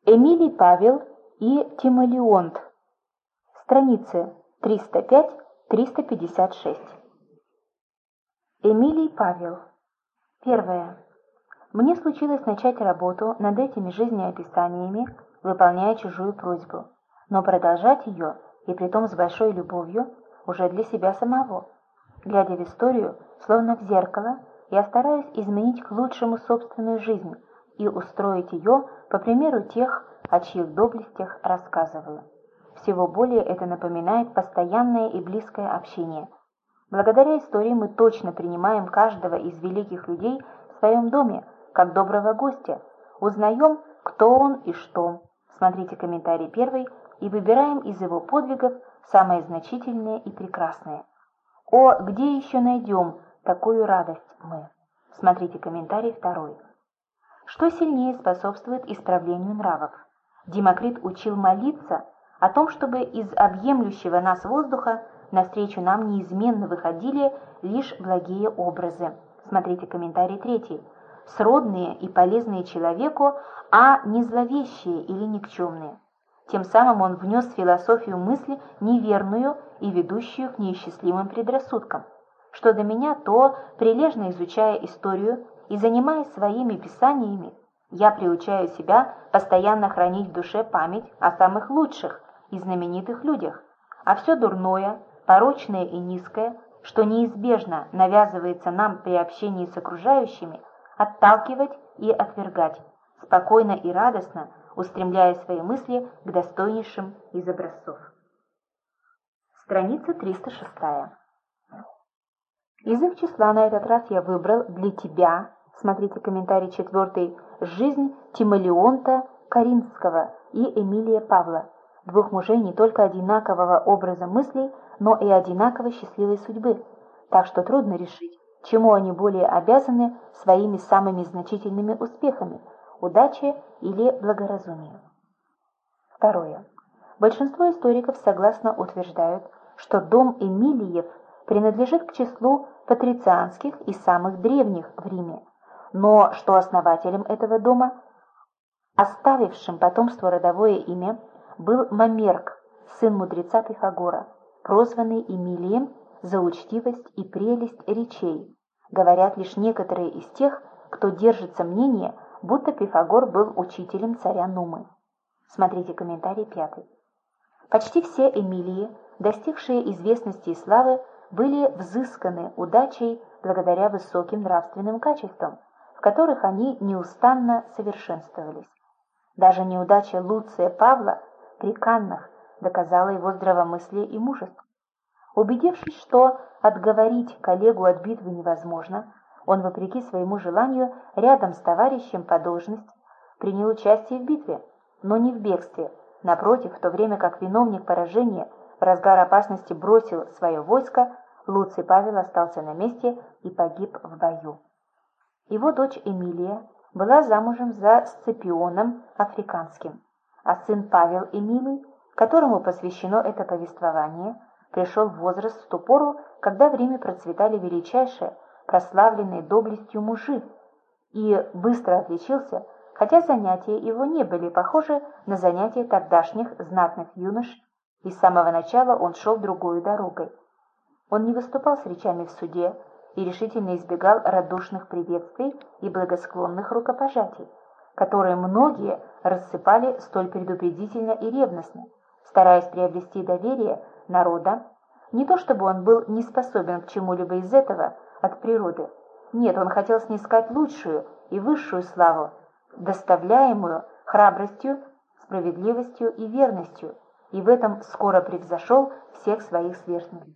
Эмилий Павел и Тимолеонт. Страницы 305-356. Эмилий Павел. Первое. Мне случилось начать работу над этими жизнеописаниями, выполняя чужую просьбу, но продолжать ее, и притом с большой любовью, уже для себя самого. Глядя в историю, словно в зеркало, я стараюсь изменить к лучшему собственную жизнь и устроить ее по примеру тех, о чьих доблестях рассказываю. Всего более это напоминает постоянное и близкое общение. Благодаря истории мы точно принимаем каждого из великих людей в своем доме, как доброго гостя, узнаем, кто он и что. Смотрите комментарий 1 и выбираем из его подвигов самые значительные и прекрасные. О, где еще найдем такую радость мы? Смотрите комментарий 2. Что сильнее способствует исправлению нравов? Демокрит учил молиться о том, чтобы из объемлющего нас воздуха навстречу нам неизменно выходили лишь благие образы. Смотрите комментарий 3. Сродные и полезные человеку, а не зловещие или никчемные. Тем самым он внес в философию мысли неверную и ведущую к неисчислимым предрассудкам. Что до меня, то, прилежно изучая историю и занимаясь своими писаниями, я приучаю себя постоянно хранить в душе память о самых лучших и знаменитых людях, а все дурное, порочное и низкое, что неизбежно навязывается нам при общении с окружающими, отталкивать и отвергать, спокойно и радостно устремляя свои мысли к достойнейшим из образцов. Страница 306. Из их числа на этот раз я выбрал для тебя, смотрите комментарий 4, жизнь Тимолеонта Каринского и Эмилия Павла, двух мужей не только одинакового образа мыслей, но и одинаково счастливой судьбы, так что трудно решить, чему они более обязаны своими самыми значительными успехами – удаче или благоразумию. Второе. Большинство историков согласно утверждают, что дом Эмилиев принадлежит к числу патрицианских и самых древних в Риме, но что основателем этого дома, оставившим потомству родовое имя, был Мамерк, сын мудреца Пифагора, прозванный Эмилием за учтивость и прелесть речей. Говорят лишь некоторые из тех, кто держится мнения, будто Пифагор был учителем царя Нумы. Смотрите комментарий 5. Почти все Эмилии, достигшие известности и славы, были взысканы удачей благодаря высоким нравственным качествам, в которых они неустанно совершенствовались. Даже неудача Луция Павла при Каннах доказала его здравомыслие и мужество. Убедившись, что отговорить коллегу от битвы невозможно, он, вопреки своему желанию, рядом с товарищем по должности принял участие в битве, но не в бегстве. Напротив, в то время как виновник поражения в разгар опасности бросил свое войско, Луций Павел остался на месте и погиб в бою. Его дочь Эмилия была замужем за Сципионом Африканским, а сын Павел Эмилий, которому посвящено это повествование, пришел в возраст в ту пору, когда в Риме процветали величайшие, прославленные доблестью мужи, и быстро отличился, хотя занятия его не были похожи на занятия тогдашних знатных юнош, и с самого начала он шел другой дорогой. Он не выступал с речами в суде и решительно избегал радушных приветствий и благосклонных рукопожатий, которые многие рассыпали столь предупредительно и ревностно, стараясь приобрести доверие народа. Не то чтобы он был не способен к чему-либо из этого от природы. Нет, он хотел снискать лучшую и высшую славу, доставляемую храбростью, справедливостью и верностью, и в этом скоро превзошел всех своих сверстников.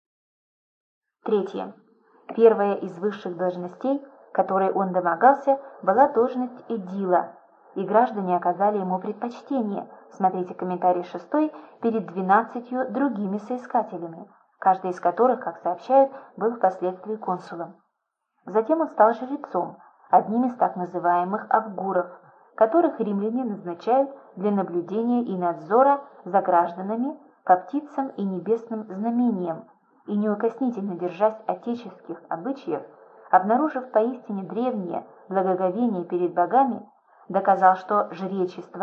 Третье. Первая из высших должностей, которой он домогался, была должность эдила, и граждане оказали ему предпочтение. Смотрите комментарий 6 перед 12 другими соискателями, каждый из которых, как сообщают, был впоследствии консулом. Затем он стал жрецом, одним из так называемых авгуров, которых римляне назначают для наблюдения и надзора за гражданами по птицам и небесным знамениям, и неукоснительно держась отеческих обычаев, обнаружив поистине древнее благоговение перед богами, доказал, что жречество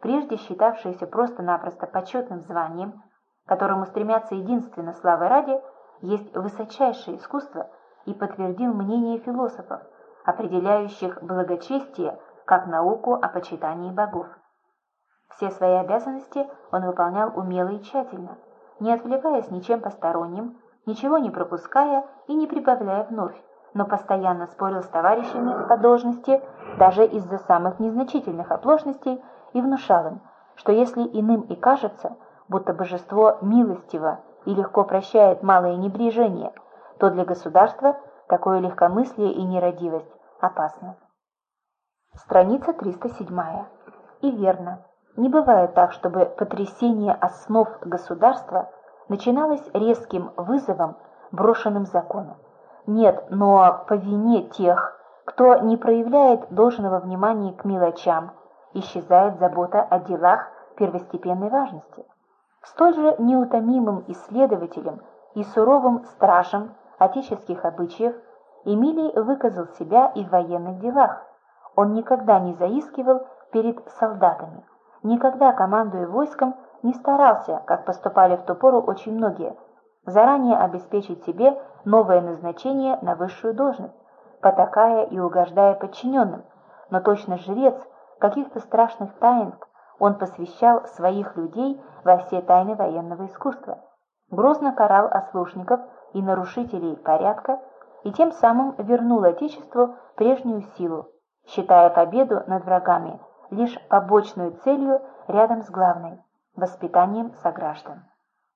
прежде считавшееся просто-напросто почетным званием, к которому стремятся единственно славы ради, есть высочайшее искусство, и подтвердил мнение философов, определяющих благочестие как науку о почитании богов. Все свои обязанности он выполнял умело и тщательно, не отвлекаясь ничем посторонним, ничего не пропуская и не прибавляя вновь, но постоянно спорил с товарищами по должности даже из-за самых незначительных оплошностей и внушал им, что если иным и кажется, будто божество милостиво и легко прощает малое небрежение, то для государства такое легкомыслие и нерадивость опасны. Страница 307. И верно, не бывает так, чтобы потрясение основ государства начиналось резким вызовом, брошенным законом. Нет, но по вине тех, кто не проявляет должного внимания к мелочам, исчезает забота о делах первостепенной важности. Столь же неутомимым исследователем и суровым стражем отеческих обычаев Эмилий выказал себя и в военных делах. Он никогда не заискивал перед солдатами, никогда, командуя войском, не старался, как поступали в ту пору очень многие, заранее обеспечить себе новое назначение на высшую должность, потакая и угождая подчиненным, но точно жрец каких-то страшных таинств он посвящал своих людей во все тайны военного искусства, грозно карал ослушников и нарушителей порядка и тем самым вернул Отечеству прежнюю силу, считая победу над врагами лишь побочной целью рядом с главной – воспитанием сограждан.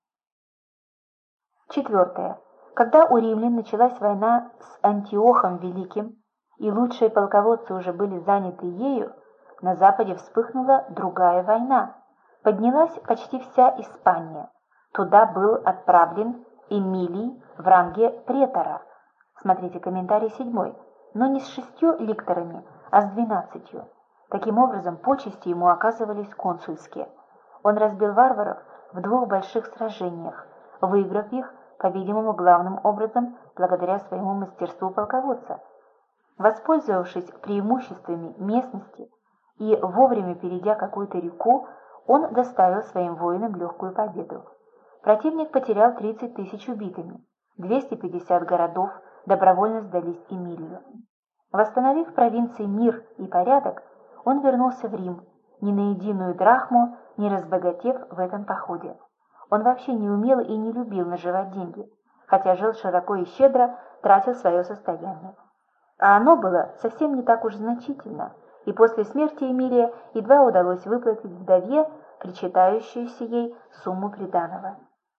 4. Когда у римлян началась война с Антиохом Великим, и лучшие полководцы уже были заняты ею, на западе вспыхнула другая война. Поднялась почти вся Испания. Туда был отправлен Эмилий в ранге претора. Смотрите комментарий 7. Но не с 6 ликторами, а с 12. Таким образом, почести ему оказывались консульские. Он разбил варваров в 2 больших сражениях, выиграв их, по-видимому, главным образом благодаря своему мастерству полководца. Воспользовавшись преимуществами местности и вовремя перейдя какую-то реку, он доставил своим воинам легкую победу. Противник потерял 30 тысяч убитыми, 250 городов добровольно сдались Эмилию. Восстановив в провинции мир и порядок, он вернулся в Рим, ни на единую драхму не разбогатев в этом походе. Он вообще не умел и не любил наживать деньги, хотя жил широко и щедро, тратил свое состояние. А оно было совсем не так уж значительно, и после смерти Эмилия едва удалось выплатить вдове причитающуюся ей сумму приданого.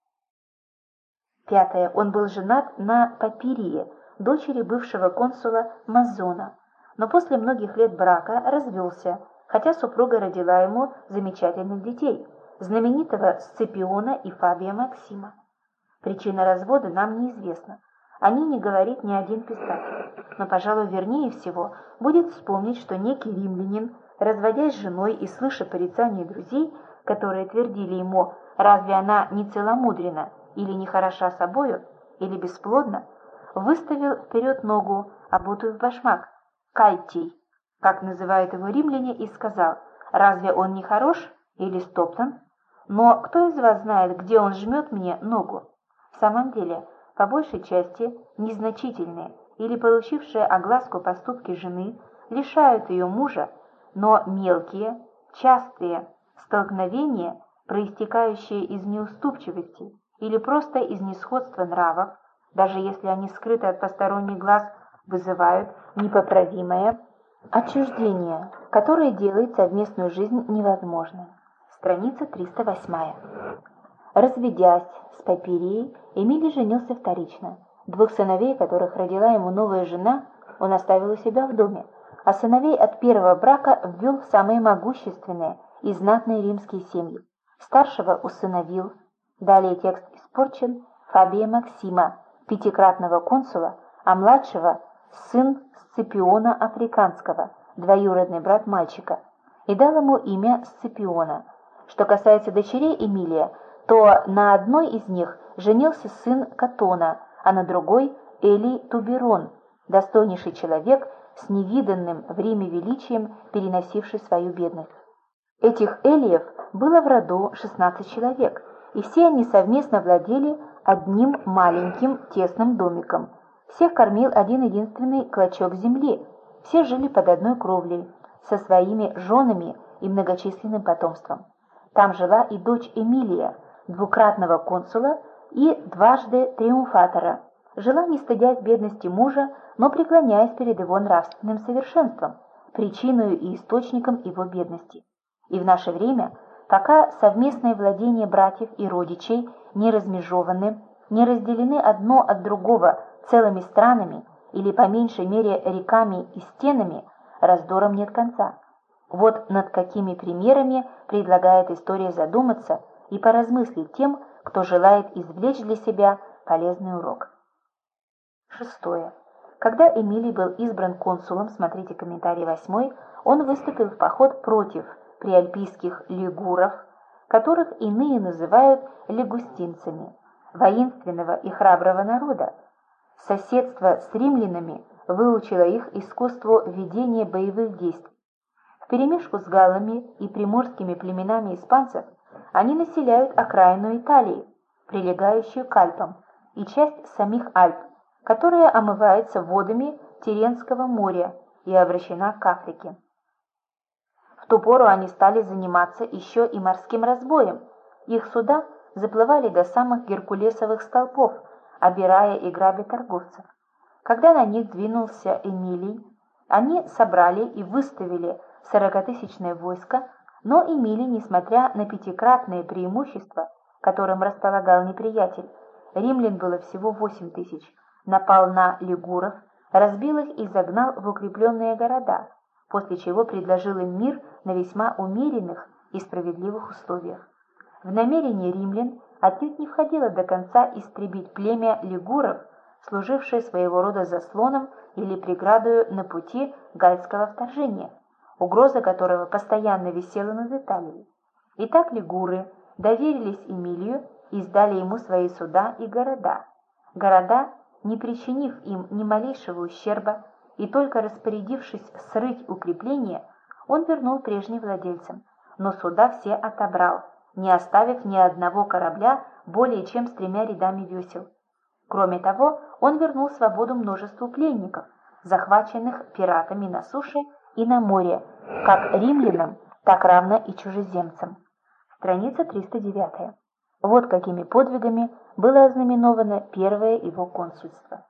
5. Он был женат на Папирии, дочери бывшего консула Мазона, но после многих лет брака развелся, хотя супруга родила ему замечательных детей, знаменитого Сципиона и Фабия Максима. Причина развода нам неизвестна, о ней не говорит ни один писатель, но, пожалуй, вернее всего будет вспомнить, что некий римлянин, разводясь с женой и слыша порицания друзей, которые твердили ему, разве она не целомудрена или не хороша собою, или бесплодна, выставил вперед ногу, обутую в башмак, кальтий, как называют его римляне, и сказал: «Разве он не хорош или стоптан? Но кто из вас знает, где он жмет мне ногу?» В самом деле, по большей части, незначительные или получившие огласку поступки жены лишают ее мужа, но мелкие, частые столкновения, проистекающие из неуступчивости или просто из несходства нравов, даже если они скрыты от посторонних глаз, вызывают непоправимое отчуждение, которое делает совместную жизнь невозможной. Страница 308. Разведясь с Папирией, Эмилий женился вторично. 2 сыновей, которых родила ему новая жена, он оставил у себя в доме, а сыновей от первого брака ввел в самые могущественные и знатные римские семьи. Старшего усыновил, далее текст испорчен, Фабия Максима, 5-кратного консула, а младшего – сын Сципиона Африканского, двоюродный брат мальчика, и дал ему имя Сципиона. Что касается дочерей Эмилия, то на одной из них женился сын Катона, а на другой – Элий Туберон, достойнейший человек с невиданным в Риме величием, переносивший свою бедность. Этих элиев было в роду 16 человек, и все они совместно владели одним маленьким тесным домиком. Всех кормил один единственный клочок земли, все жили под одной кровлей, со своими женами и многочисленным потомством. Там жила и дочь Эмилия, двукратного консула и дважды триумфатора. Жила, не стыдясь бедности мужа, но преклоняясь перед его нравственным совершенством, причиной и источником его бедности. И в наше время, пока совместное владение братьев и родичей не размежованы, не разделены одно от другого целыми странами или по меньшей мере реками и стенами, раздорам нет конца. Вот над какими примерами предлагает история задуматься и поразмыслить тем, кто желает извлечь для себя полезный урок. 6. Когда Эмилий был избран консулом, смотрите комментарий 8, он выступил в поход против приальпийских лигуров, которых иные называют лигустинцами, воинственного и храброго народа. Соседство с римлянами выучило их искусству ведения боевых действий. Вперемешку с галлами и приморскими племенами испанцев они населяют окраину Италии, прилегающую к Альпам, и часть самих Альп, которая омывается водами Тиренского моря и обращена к Африке. В ту пору они стали заниматься еще и морским разбоем. Их суда заплывали до самых геркулесовых столпов, обирая и грабя торговцев. Когда на них двинулся Эмилий, они собрали и выставили 40-тысячное войско, но Эмилий, несмотря на пятикратное преимущество, которым располагал неприятель, римлян было всего 8 тысяч, напал на лигуров, разбил их и загнал в укрепленные города, после чего предложил им мир на весьма умеренных и справедливых условиях. В намерение римлян отнюдь не входило до конца истребить племя лигуров, служившее своего рода заслоном или преградою на пути гальского вторжения, угроза которого постоянно висела над Италией. Итак, лигуры доверились Эмилию и сдали ему свои суда и города. Города, не причинив им ни малейшего ущерба и только распорядившись срыть укрепления, он вернул прежним владельцам, но суда все отобрал, не оставив ни одного корабля более чем с 3 рядами весел. Кроме того, он вернул свободу множеству пленников, захваченных пиратами на суше и на море, как римлянам, так равно и чужеземцам. Страница 309. Вот какими подвигами было ознаменовано первое его консульство.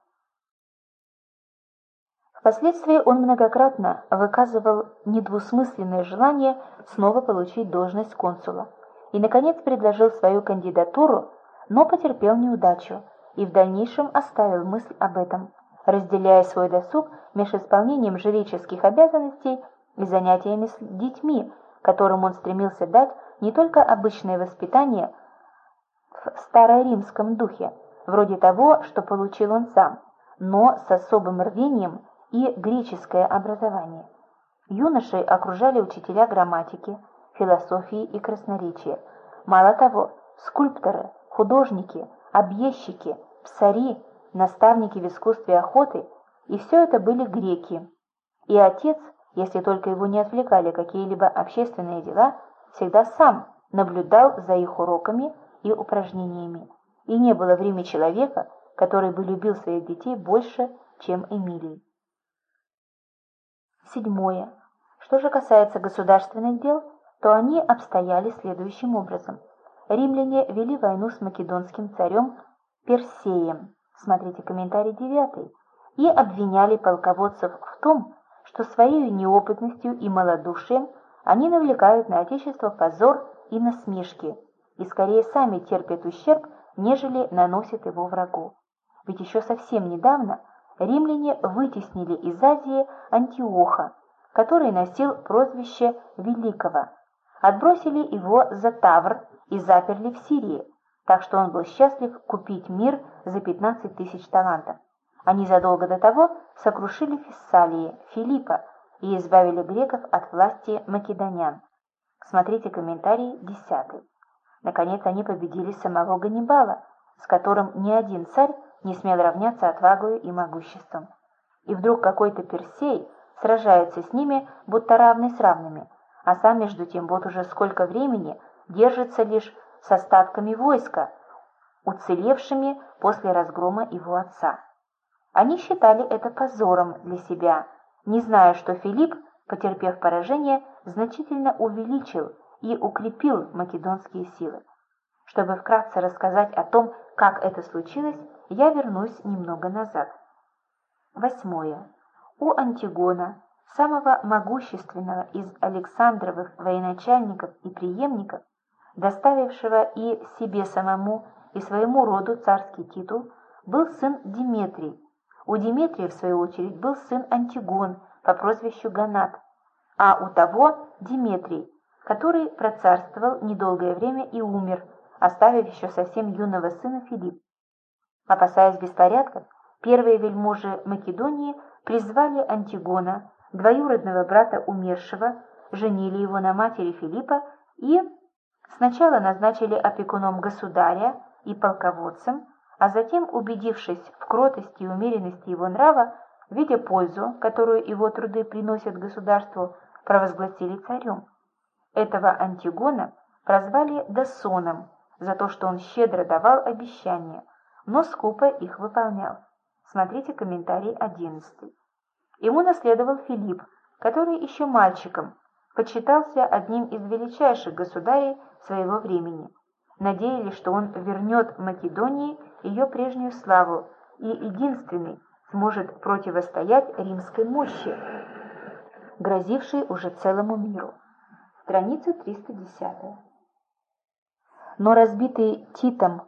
Впоследствии он многократно выказывал недвусмысленное желание снова получить должность консула и, наконец, предложил свою кандидатуру, но потерпел неудачу и в дальнейшем оставил мысль об этом, разделяя свой досуг между исполнением жреческих обязанностей и занятиями с детьми, которым он стремился дать не только обычное воспитание в староримском духе, вроде того, что получил он сам, но с особым рвением и греческое образование. Юношей окружали учителя грамматики, философии и красноречия. Мало того, скульпторы, художники, объездчики, псари, наставники в искусстве охоты, и все это были греки. И отец, если только его не отвлекали какие-либо общественные дела, всегда сам наблюдал за их уроками и упражнениями. И не было в Риме человека, который бы любил своих детей больше, чем Эмилий. 7. Что же касается государственных дел, то они обстояли следующим образом. Римляне вели войну с македонским царем Персеем, смотрите комментарий 9, и обвиняли полководцев в том, что своей неопытностью и малодушием они навлекают на отечество позор и насмешки, и скорее сами терпят ущерб, нежели наносят его врагу. Ведь еще совсем недавно римляне вытеснили из Азии Антиоха, который носил прозвище Великого, отбросили его за Тавр и заперли в Сирии, так что он был счастлив купить мир за 15 тысяч талантов. Они задолго до того сокрушили Фессалии, Филиппа, и избавили греков от власти македонян. Смотрите комментарий 10. Наконец они победили самого Ганнибала, с которым ни один царь не смел равняться отвагою и могуществом. И вдруг какой-то Персей сражается с ними, будто равный с равными. а сам между тем вот уже сколько времени держится лишь с остатками войска, уцелевшими после разгрома его отца. Они считали это позором для себя, не зная, что Филипп, потерпев поражение, значительно увеличил и укрепил македонские силы. Чтобы вкратце рассказать о том, как это случилось, я вернусь немного назад. 8. У Антигона, самого могущественного из Александровых военачальников и преемников, доставившего и себе самому, и своему роду царский титул, был сын Диметрий. У Диметрия, в свою очередь, был сын Антигон по прозвищу Ганат, а у того Диметрий, который процарствовал недолгое время и умер, оставив еще совсем юного сына Филипп. Опасаясь беспорядков, первые вельможи Македонии призвали Антигона, двоюродного брата умершего, женили его на матери Филиппа и сначала назначили опекуном государя и полководцем, а затем, убедившись в кротости и умеренности его нрава, видя пользу, которую его труды приносят государству, провозгласили царем. Этого Антигона прозвали Дасоном за то, что он щедро давал обещания, но скупо их выполнял. Смотрите комментарий 11. Ему наследовал Филипп, который еще мальчиком почитался одним из величайших государей своего времени. Надеялись, что он вернет Македонии ее прежнюю славу и единственный сможет противостоять римской мощи, грозившей уже целому миру. Страница 310. Но разбитый Титом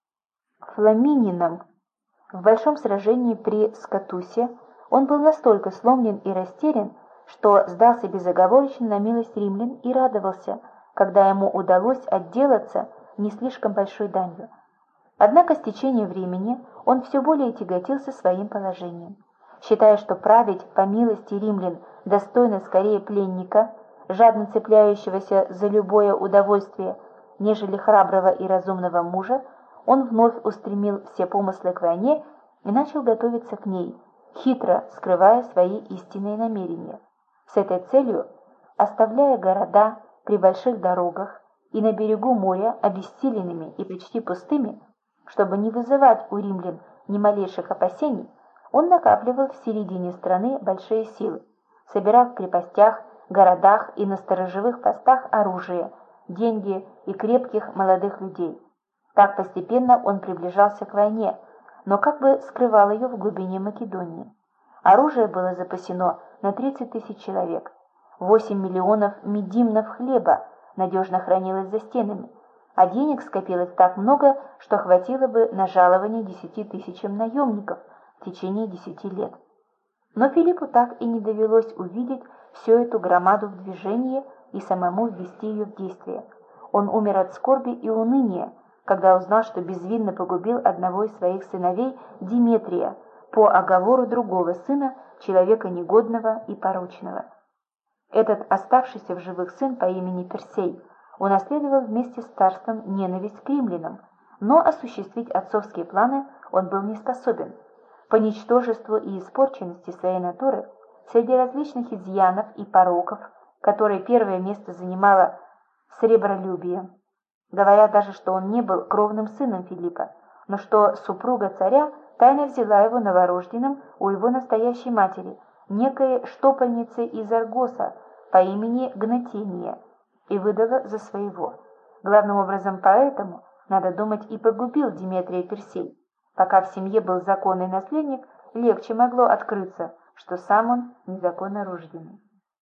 Фламинином в большом сражении при Скатусе, он был настолько сломлен и растерян, что сдался безоговорочно на милость римлян и радовался, когда ему удалось отделаться не слишком большой данью. Однако с течением времени он все более тяготился своим положением. Считая, что править по милости римлян достойно скорее пленника, жадно цепляющегося за любое удовольствие, нежели храброго и разумного мужа, он вновь устремил все помыслы к войне и начал готовиться к ней, хитро скрывая свои истинные намерения. С этой целью, оставляя города при больших дорогах и на берегу моря обессиленными и почти пустыми, чтобы не вызывать у римлян ни малейших опасений, он накапливал в середине страны большие силы, собирал в крепостях, городах и на сторожевых постах оружие, деньги и крепких молодых людей. Так постепенно он приближался к войне, но как бы скрывал ее в глубине Македонии. Оружие было запасено на 30 тысяч человек, 8 миллионов медимнов хлеба надежно хранилось за стенами, а денег скопилось так много, что хватило бы на жалование 10 тысячам наемников в течение 10 лет. Но Филиппу так и не довелось увидеть всю эту громаду в движении и самому ввести ее в действие. Он умер от скорби и уныния, когда узнал, что безвинно погубил одного из своих сыновей Диметрия по оговору другого сына, человека негодного и порочного. Этот оставшийся в живых сын по имени Персей унаследовал вместе с царством ненависть к римлянам, но осуществить отцовские планы он был не способен. По ничтожеству и испорченности своей натуры, среди различных изъянов и пороков, которые первое место занимало сребролюбие, говорят даже, что он не был кровным сыном Филиппа, но что супруга царя тайно взяла его новорожденным у его настоящей матери, некой штопальницы из Аргоса по имени Гнатения, и выдала за своего. Главным образом поэтому, надо думать, и погубил Диметрия Персей. Пока в семье был законный наследник, легче могло открыться, что сам он незаконно рожденный.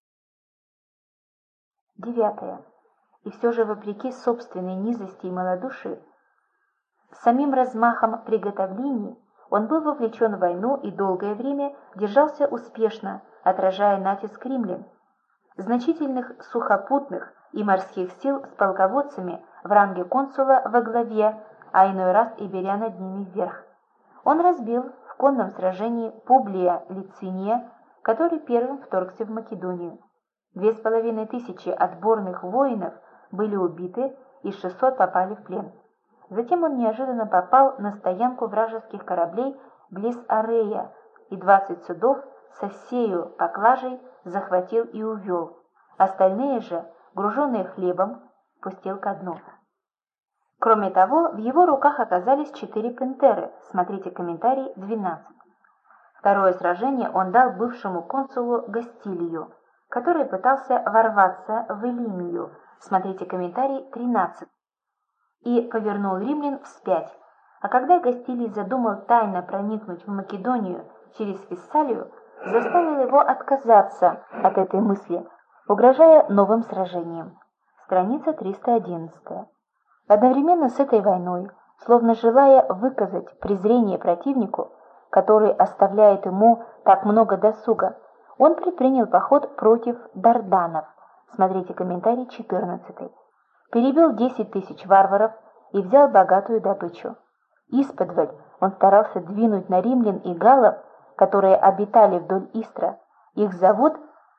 9. И все же, вопреки собственной низости и малодушию, самим размахом приготовлений он был вовлечен в войну и долгое время держался успешно, отражая натиск римлян. Значительных сухопутных и морских сил с полководцами в ранге консула во главе, а иной раз и беря над ними вверх. Он разбил в конном сражении Публия Лициния, который первым вторгся в Македонию. 2500 отборных воинов были убиты и 600 попали в плен. Затем он неожиданно попал на стоянку вражеских кораблей близ Арея и 20 судов со всею поклажей захватил и увел. Остальные же, груженные хлебом, пустил ко дну. Кроме того, в его руках оказались 4 пантеры, смотрите комментарий 12. Второе сражение он дал бывшему консулу Гастилию, который пытался ворваться в Элимию, смотрите комментарий 13, и повернул римлян вспять. А когда Гастилий задумал тайно проникнуть в Македонию через Фессалию, заставил его отказаться от этой мысли, угрожая новым сражением. Страница 311. Одновременно с этой войной, словно желая выказать презрение противнику, который оставляет ему так много досуга, он предпринял поход против дарданов, смотрите комментарий 14. Перебил 10 тысяч варваров и взял богатую добычу. Исподволь он старался двинуть на римлян и галлов, которые обитали вдоль Истра. Их зовут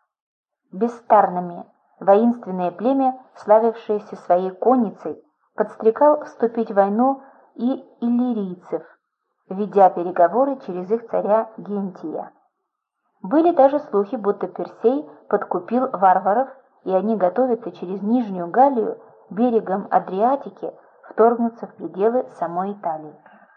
бестарнами, воинственное племя, славившееся своей конницей, подстрекал вступить в войну и иллирийцев, ведя переговоры через их царя Гентия. Были даже слухи, будто Персей подкупил варваров, и они готовятся через Нижнюю Галлию берегом Адриатики вторгнуться в пределы самой Италии.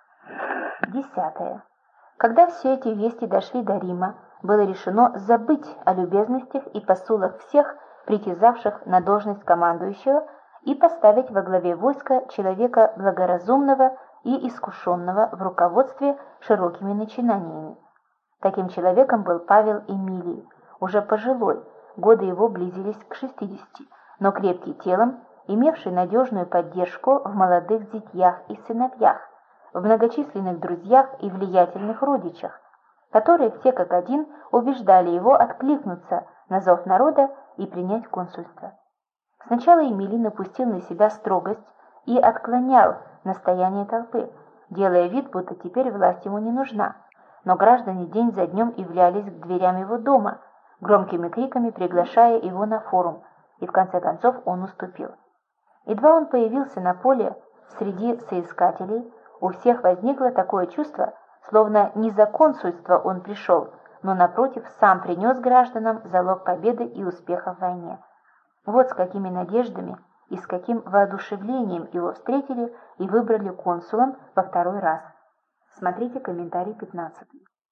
10. Когда все эти вести дошли до Рима, было решено забыть о любезностях и посулах всех, притязавших на должность командующего, и поставить во главе войска человека благоразумного и искушенного в руководстве широкими начинаниями. Таким человеком был Павел Эмилий, уже пожилой, годы его близились к 60, но крепкий телом, имевший надежную поддержку в молодых зятьях и сыновьях, в многочисленных друзьях и влиятельных родичах, которые все как один убеждали его откликнуться на зов народа и принять консульство. Сначала Эмилий напустил на себя строгость и отклонял настояние толпы, делая вид, будто теперь власть ему не нужна, но граждане день за днем являлись к дверям его дома, громкими криками приглашая его на форум, и в конце концов он уступил. Едва он появился на поле среди соискателей, у всех возникло такое чувство, словно не за консульство он пришел, но, напротив, сам принес гражданам залог победы и успеха в войне. Вот с какими надеждами и с каким воодушевлением его встретили и выбрали консулом во второй раз. Смотрите комментарий 15.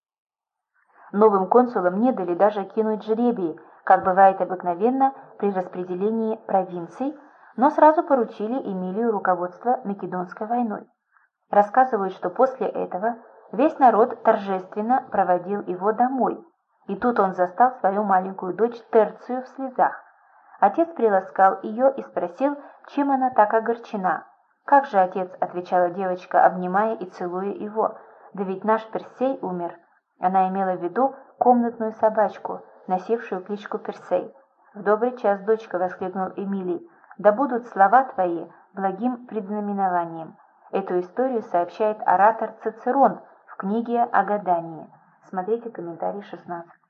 Новым консулам не дали даже кинуть жребий, как бывает обыкновенно при распределении провинций, но сразу поручили Эмилию руководство Македонской войной. Рассказывают, что после этого весь народ торжественно проводил его домой, и тут он застал свою маленькую дочь Терцию в слезах. Отец приласкал ее и спросил, чем она так огорчена. «Как же, отец?» — отвечала девочка, обнимая и целуя его. «Да ведь наш Персей умер». Она имела в виду комнатную собачку, носившую кличку Персей. «В добрый час, дочка!» — воскликнул Эмилий. «Да будут слова твои благим предзнаменованием». Эту историю сообщает оратор Цицерон в книге о гадании. Смотрите комментарий 16.